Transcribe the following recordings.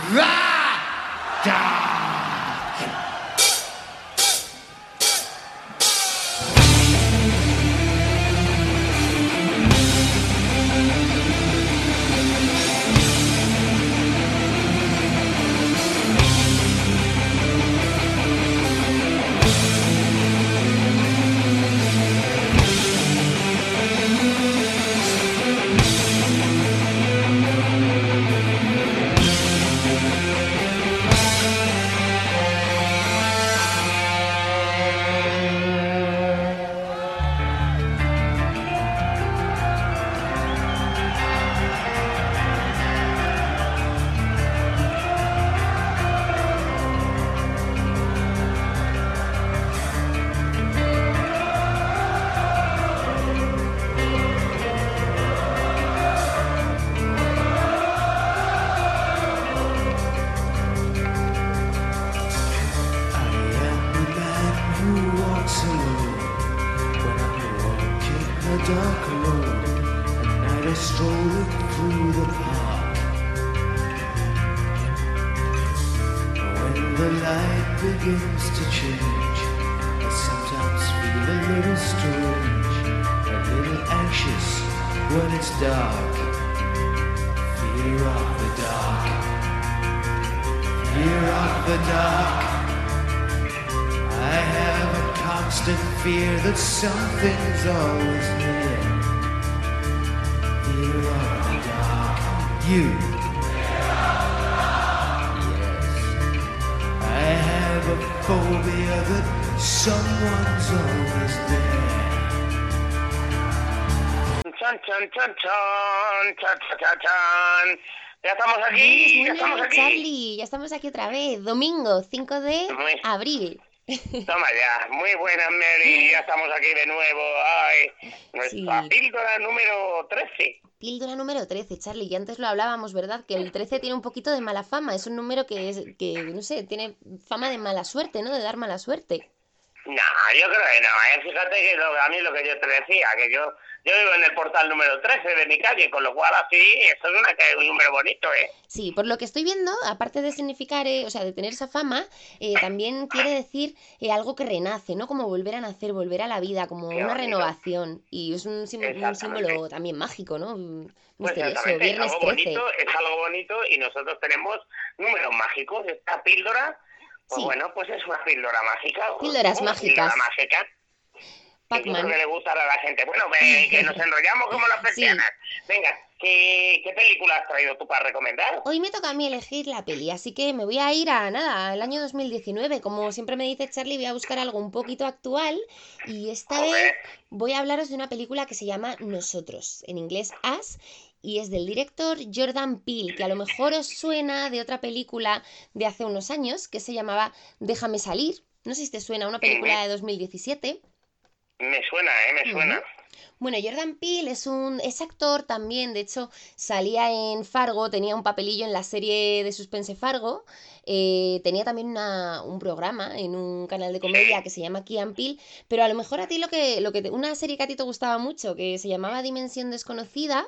the dark. Dark alone, at night I stroll through the park. When the light begins to change, I sometimes feel a little strange, a little anxious when it's dark. Fear of the dark, fear of the dark. I have a constant fear that something's always there. Fear of the dark. You. Yes. I have a phobia that someone's always there. Chan, chan, chan, chan, chan, chan, chan, chan. Ya estamos aquí, ya estamos aquí. Charlie, ya estamos aquí otra vez. Domingo, 5 de abril. Toma ya, muy buenas, Mary, ya estamos aquí de nuevo. Ay, nuestra píldora número 13. Píldora número 13, Charlie, y antes lo hablábamos, ¿verdad? Que el 13 tiene un poquito de mala fama, es un número que no sé, tiene fama de mala suerte, ¿no? De dar mala suerte. No, yo creo que no, fíjate que a mí lo que yo te decía, que yo vivo en el portal número 13 de mi calle, con lo cual así, eso es un número bonito, ¿eh? Sí, por lo que estoy viendo, aparte de significar, o sea, de tener esa fama, también quiere decir algo que renace, ¿no? Como volver a nacer, volver a la vida, como una renovación. Y es un símbolo también mágico, ¿no? Misterioso, pues viernes 13. Es algo bonito y nosotros tenemos números mágicos. Esta píldora, pues bueno, pues es una píldora mágica. Píldoras mágicas. Píldora mágica. Pac-Man. Incluso que le gustará a la gente. Bueno, que nos enrollamos como las persianas. Sí. Venga, ¿qué película has traído tú para recomendar? Hoy me toca a mí elegir la peli, así que me voy a ir al año 2019. Como siempre me dice Charlie, voy a buscar algo un poquito actual. Y esta vez voy a hablaros de una película que se llama Nosotros, en inglés Us. Y es del director Jordan Peele, que a lo mejor os suena de otra película de hace unos años que se llamaba Déjame salir. No sé si te suena, una película de 2017. Me suena, me suena. Bueno, Jordan Peele es actor también, de hecho salía en Fargo, tenía un papelillo en la serie de suspense Fargo, tenía también un programa en un canal de comedia que se llama Key & Peele, pero a lo mejor a ti una serie que a ti te gustaba mucho, que se llamaba Dimensión Desconocida.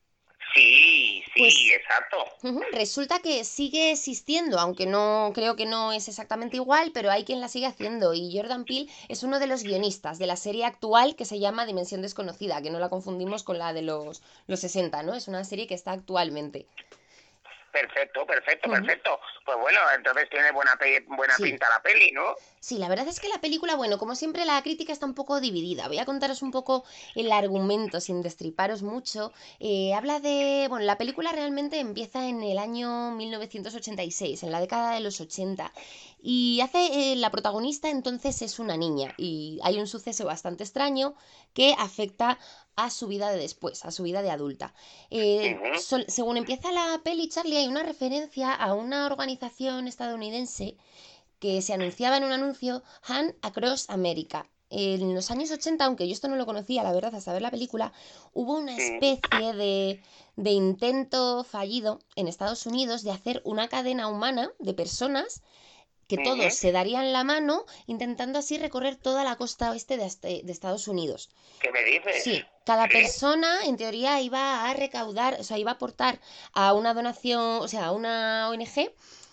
Sí, pues, exacto. Resulta que sigue existiendo, aunque no creo que no es exactamente igual, pero hay quien la sigue haciendo. Y Jordan Peele es uno de los guionistas de la serie actual que se llama Dimensión Desconocida, que no la confundimos con la de los 60, ¿no? Es una serie que está actualmente. Perfecto. Pues bueno, entonces tiene buena pinta la peli, ¿no? Sí, la verdad es que la película, bueno, como siempre la crítica está un poco dividida. Voy a contaros un poco el argumento sin destriparos mucho. Habla de... Bueno, la película realmente empieza en el año 1986, en la década de los 80. Y la protagonista entonces es una niña y hay un suceso bastante extraño que afecta a su vida de después, a su vida de adulta. Según empieza la peli, Charlie, hay una referencia a una organización estadounidense que se anunciaba en un anuncio, Hand Across America. En los años 80, aunque yo esto no lo conocía, la verdad, hasta ver la película, hubo una especie de intento fallido en Estados Unidos de hacer una cadena humana de personas que todos Ujú. se darían la mano intentando así recorrer toda la costa oeste de Estados Unidos. ¿Qué me dices? Sí, cada ¿Sí? persona en teoría iba a recaudar, o sea, iba a aportar a una donación, o sea, a una ONG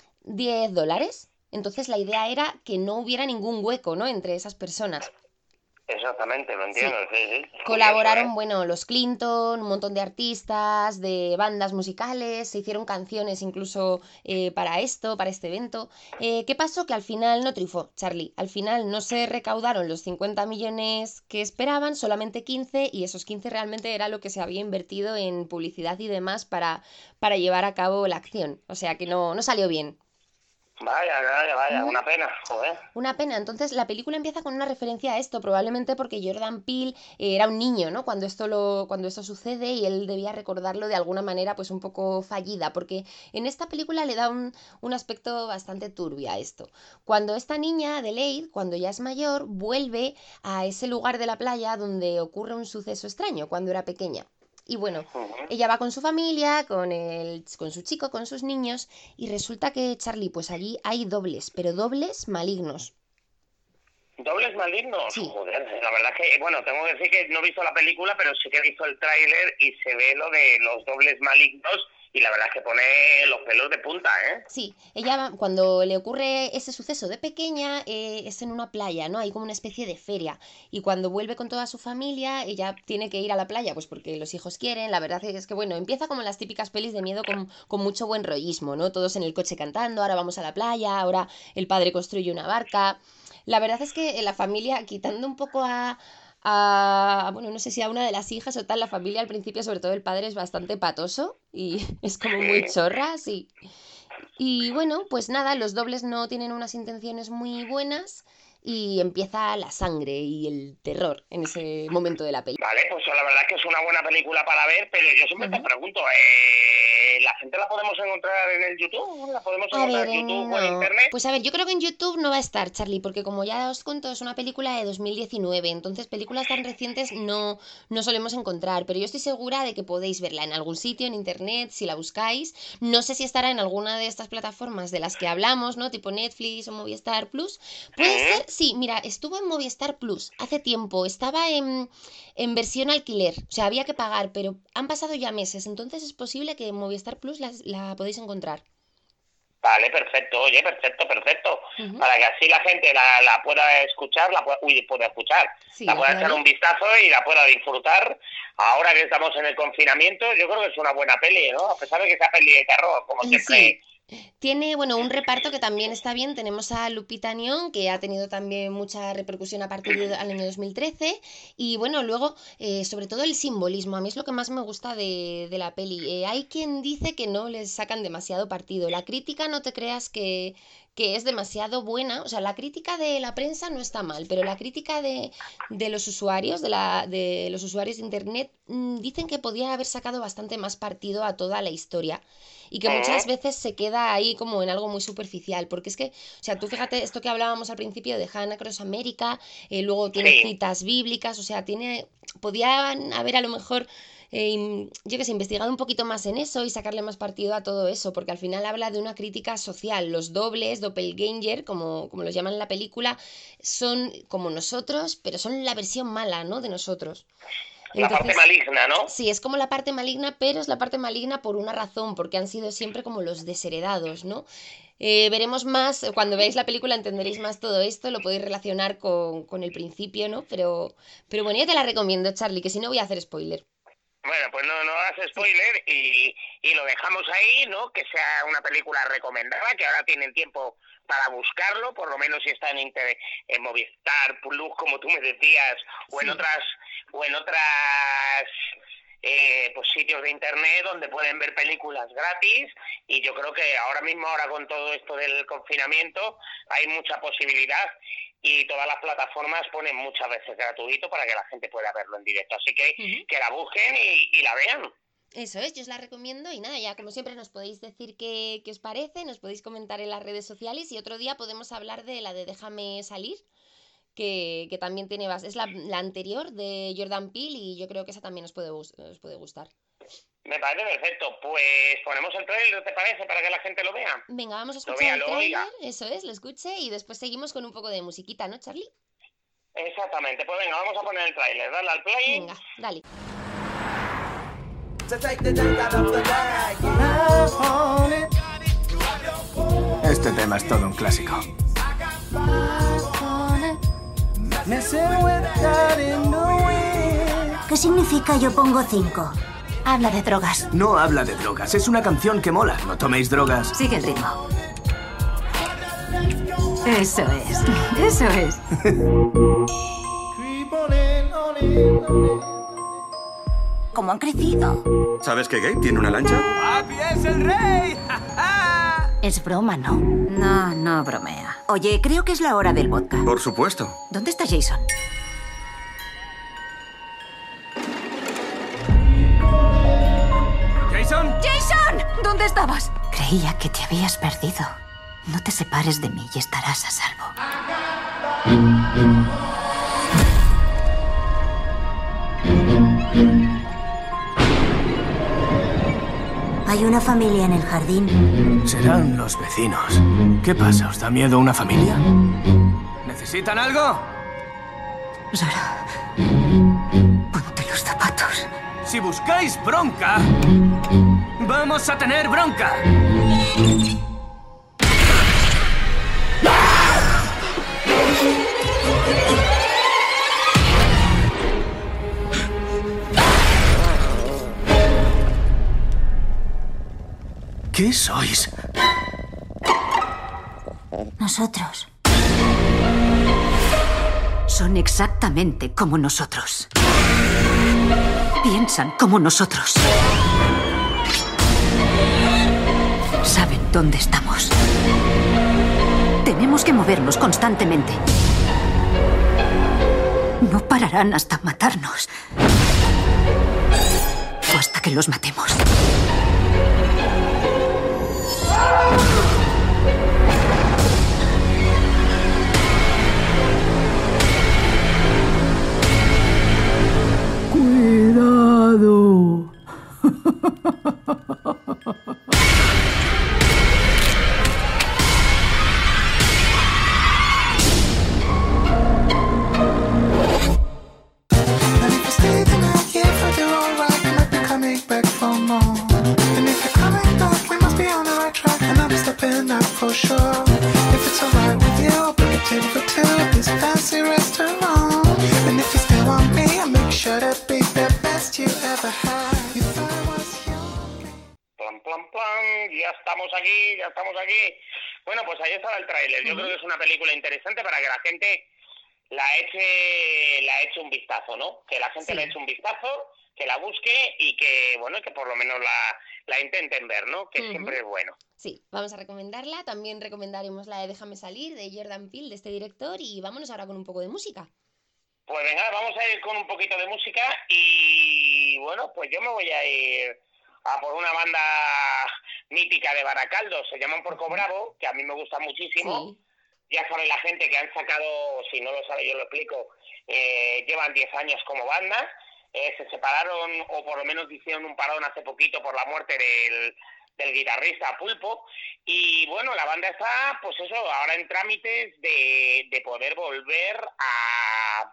$10. Entonces la idea era que no hubiera ningún hueco, ¿no? Entre esas personas. Exactamente, lo entiendo. Sí, Sí, sí. Curioso, colaboraron, ¿eh? bueno, los Clinton, un montón de artistas, de bandas musicales, se hicieron canciones incluso para esto, para este evento. ¿Qué pasó? Que al final no triunfó, Charlie. Al final no se recaudaron los 50 millones que esperaban, solamente 15, y esos 15 realmente era lo que se había invertido en publicidad y demás para llevar a cabo la acción. O sea que no salió bien. Vaya, vaya, vaya, Ujú. una pena, joder. Una pena. Entonces, la película empieza con una referencia a esto, probablemente porque Jordan Peele era un niño, ¿no? Cuando esto sucede y él debía recordarlo de alguna manera, pues un poco fallida, porque en esta película le da un aspecto bastante turbio a esto. Cuando esta niña, Adelaide, cuando ya es mayor, vuelve a ese lugar de la playa donde ocurre un suceso extraño, cuando era pequeña. Y bueno, Ujú. ella va con su familia, con su chico, con sus niños, y resulta que, Charlie, pues allí hay dobles, pero dobles malignos. Dobles malignos, Sí, joder, la verdad que, bueno, tengo que decir que no he visto la película, pero sí que he visto el tráiler y se ve lo de los dobles malignos y la verdad es que pone los pelos de punta, ¿eh? sí. Cuando le ocurre ese suceso de pequeña, es en una playa, ¿no? Hay como una especie de feria. Y cuando vuelve con toda su familia, ella tiene que ir a la playa, pues porque los hijos quieren. La verdad es que, bueno, empieza como las típicas pelis de miedo con mucho buen rollismo, ¿no? Todos en el coche cantando, ahora vamos a la playa, ahora el padre construye una barca. La verdad es que la familia, quitando un poco bueno, no sé si a una de las hijas o tal, la familia al principio, sobre todo el padre, es bastante patoso y es como muy Sí. chorra, sí. Y bueno, pues nada, los dobles no tienen unas intenciones muy buenas y empieza la sangre y el terror en ese momento de la peli. Vale, pues la verdad es que es una buena película para ver, pero yo siempre te Ujú. pregunto, ¿la gente la podemos encontrar en el YouTube? ¿La podemos A encontrar ver, en YouTube o en no. Internet? Pues a ver, yo creo que en YouTube no va a estar, Charlie, porque como ya os cuento, es una película de 2019, entonces películas tan recientes no solemos encontrar, pero yo estoy segura de que podéis verla en algún sitio, en Internet, si la buscáis. No sé si estará en alguna de estas plataformas de las que hablamos, ¿no? Tipo Netflix o Movistar Plus. Puede ser, Mm. sí, mira, estuvo en Movistar Plus hace tiempo, estaba en versión alquiler, o sea, había que pagar, pero han pasado ya meses, entonces es posible que en Movistar Plus la podéis encontrar. Vale, perfecto, oye, perfecto, perfecto. Ujú. Para que así la gente la pueda escuchar, pueda escuchar, Sí, la la pueda pueda echar ver. un vistazo y la pueda disfrutar. Ahora que estamos en el confinamiento, yo creo que es una buena peli, ¿no? A pesar de que sea peli de terror, como Sí, siempre. tiene, bueno, un reparto que también está bien. Tenemos a Lupita Nyong, que ha tenido también mucha repercusión a partir del año 2013. Y bueno, luego, sobre todo el simbolismo. A mí es lo que más me gusta de la peli. Hay quien dice que no les sacan demasiado partido. La crítica no te creas que es demasiado buena. O sea, la crítica de la prensa no está mal, pero la crítica de los usuarios, de los usuarios de Internet, dicen que podía haber sacado bastante más partido a toda la historia y que muchas Mm. veces se queda ahí como en algo muy superficial, porque es que, o sea, tú fíjate esto que hablábamos al principio de Hannah Cross America, luego tiene Sí, citas bíblicas, o sea, podían haber a lo mejor, yo que sé, investigado un poquito más en eso y sacarle más partido a todo eso, porque al final habla de una crítica social, los dobles, doppelganger, como los llaman en la película, son como nosotros, pero son la versión mala, ¿no? De nosotros. la parte Entonces, maligna, ¿no? sí, es como la parte maligna, pero es la parte maligna por una razón, porque han sido siempre como los desheredados, ¿no? Veremos más, cuando veáis la película entenderéis más todo esto, lo podéis relacionar con el principio, ¿no? Pero bueno, yo te la recomiendo, Charlie, que si no voy a hacer spoiler. Bueno, pues no hagas Sí, spoiler y lo dejamos ahí, ¿no? Que sea una película recomendada, que ahora tienen tiempo para buscarlo, por lo menos si está en Movistar Plus, como tú me decías, o en sí. otras, o en otras pues sitios de internet donde pueden ver películas gratis. Y yo creo que ahora mismo, ahora con todo esto del confinamiento, hay mucha posibilidad y todas las plataformas ponen muchas veces gratuito para que la gente pueda verlo en directo. Así Ujú. que la busquen y la vean. Eso es, yo os la recomiendo y nada, ya como siempre nos podéis decir qué os parece, nos podéis comentar en las redes sociales y otro día podemos hablar de la de Déjame salir, que también es la anterior de Jordan Peele y yo creo que esa también os puede gustar. Me parece perfecto. Pues ponemos el trailer, ¿te parece? Para que la gente lo vea. Venga, vamos a Lo escuchar vea, el lo oiga. tráiler, eso es, lo escuche y después seguimos con un poco de musiquita, ¿no, Charlie? Exactamente. Pues venga, vamos a poner el tráiler. Dale al play. Venga, dale. Este tema es todo un clásico. ¿Qué significa yo pongo 5? Habla de drogas. No habla de drogas, es una canción que mola. No toméis drogas. Sigue el ritmo. Eso es. Eso es. ¿Cómo han crecido? ¿Sabes que Gabe tiene una lancha? ¡Papi es el rey! Es broma, ¿no? No, no bromea. Oye, creo que es la hora del vodka. Por supuesto. ¿Dónde está Jason? ¿Jason? ¡Jason! ¿Dónde estabas? Creía que te habías perdido. No te separes de mí y estarás a salvo. Hay una familia en el jardín. Serán los vecinos. ¿Qué pasa? ¿Os da miedo una familia? ¿Necesitan algo? Sara, ponte los zapatos. Si buscáis bronca, vamos a tener bronca. ¿Qué sois? Nosotros. Son exactamente como nosotros. Piensan como nosotros. Saben dónde estamos. Tenemos que movernos constantemente. No pararán hasta matarnos. O hasta que los matemos. Cuidado. Plan, plan, plan, ya estamos aquí, ya estamos aquí. Bueno, pues ahí está el tráiler. Yo creo que es una película interesante para que la gente la eche un vistazo, ¿no? Que la gente Sí. le eche un vistazo, que la busque y que, bueno, que por lo menos la intenten ver, ¿no? Que siempre es bueno. Sí, vamos a recomendarla. También recomendaremos la de Déjame salir, de Jordan Peele, de este director. Y vámonos ahora con un poco de música. Pues venga, vamos a ir con un poquito de música y, bueno, pues yo me voy a ir a por una banda mítica de Baracaldo, se llaman Porco Bravo, que a mí me gusta muchísimo. Sí. Ya sabe la gente que han sacado, si no lo sabe yo lo explico, llevan 10 años como banda, se separaron o por lo menos hicieron un parón hace poquito por la muerte del guitarrista Pulpo y bueno, la banda está pues eso, ahora en trámites de poder volver a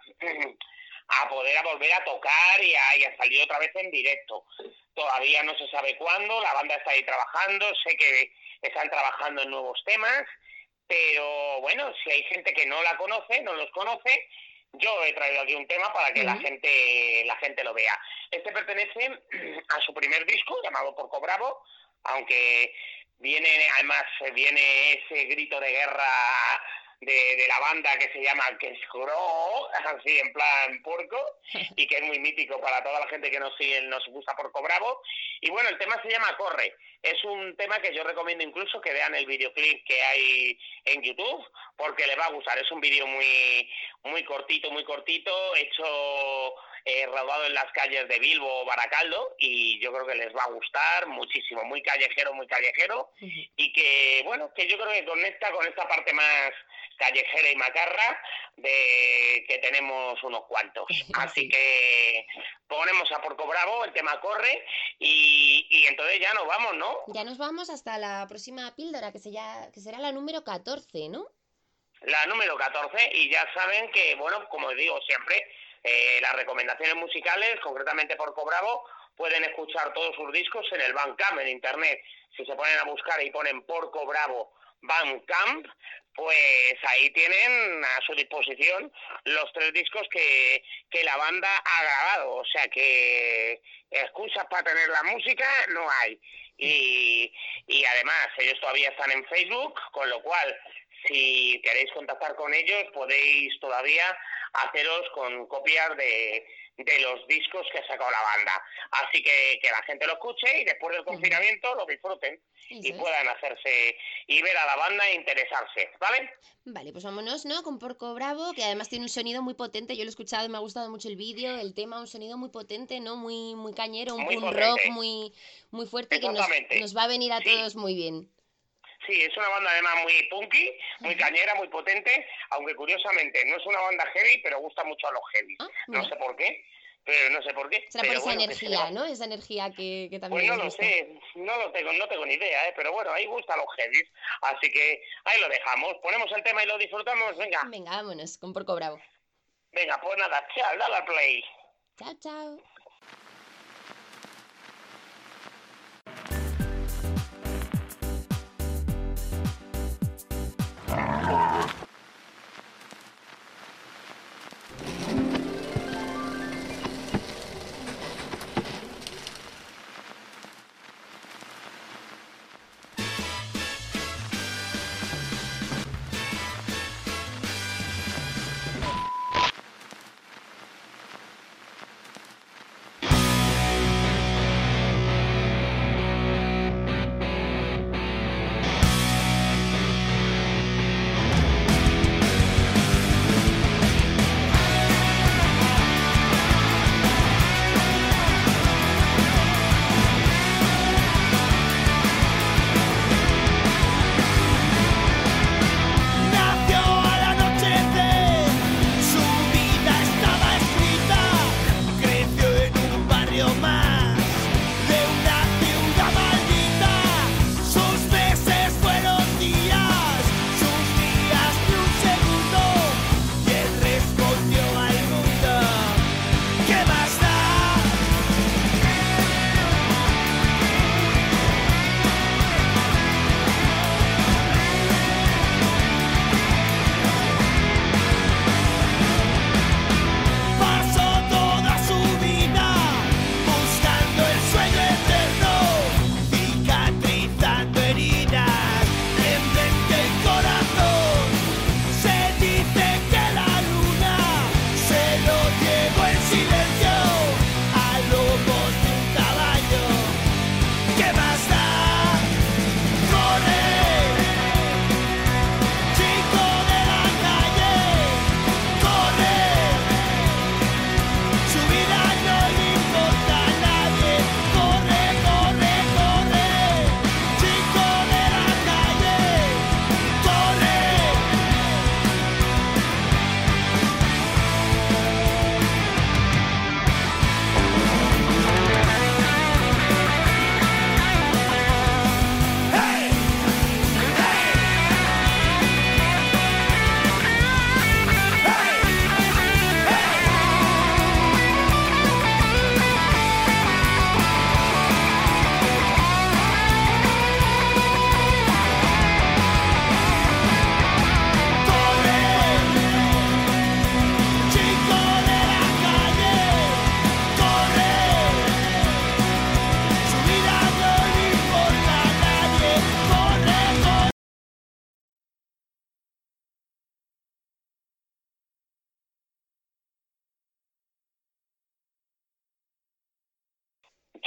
volver a tocar y a salir otra vez en directo. Todavía no se sabe cuándo, la banda está ahí trabajando, sé que están trabajando en nuevos temas, pero bueno, si hay gente que no la conoce, no los conoce, yo he traído aquí un tema para que la gente lo vea. Este pertenece a su primer disco, llamado Porco Bravo, aunque viene ese grito de guerra de la banda que se llama Que es Crow, así en plan porco, y que es muy mítico para toda la gente que nos gusta Porco Bravo. Y bueno, el tema se llama Corre. Es un tema que yo recomiendo incluso que vean el videoclip que hay en YouTube, porque les va a gustar. Es un vídeo muy cortito, hecho rodado en las calles de Bilbo o Baracaldo, y yo creo que les va a gustar muchísimo. Muy callejero, y que, bueno, que yo creo que conecta con esta parte más callejera y macarra, de que tenemos unos cuantos. Así que ponemos a Porco Bravo, el tema corre, y entonces ya nos vamos, ¿no? Ya nos vamos hasta la próxima píldora, que será la número 14, ¿no? La número 14, y ya saben que, bueno, como digo siempre, las recomendaciones musicales, concretamente Porco Bravo, pueden escuchar todos sus discos en el Bandcamp, en internet. Si se ponen a buscar y ponen Porco Bravo Bandcamp, pues ahí tienen a su disposición los 3 discos que la banda ha grabado. O sea que excusas para tener la música no hay. Y además ellos todavía están en Facebook, con lo cual si queréis contactar con ellos podéis todavía haceros con copias de los discos que ha sacado la banda. Así que la gente lo escuche y después del confinamiento lo disfruten y puedan hacerse y ver a la banda e interesarse, ¿vale? Vale, pues vámonos, ¿no? Con Porco Bravo, que además tiene un sonido muy potente. Yo lo he escuchado y me ha gustado mucho el vídeo, el tema, un sonido muy potente, ¿no? Muy, muy cañero, un punk rock muy, muy fuerte que nos va a venir a todos muy bien. Sí, es una banda además muy punky, muy cañera, muy potente, aunque curiosamente no es una banda heavy, pero gusta mucho a los heavy. No sé por qué, pero no sé por qué. Será por esa energía, ¿no? Esa energía que también pues no lo gusta. sé, no tengo ni idea, pero bueno, ahí gusta a los heavy, así que ahí lo dejamos. Ponemos el tema y lo disfrutamos, venga. Venga, vámonos, con Porco Bravo. Venga, pues nada, chao, dale al play. Chao, chao.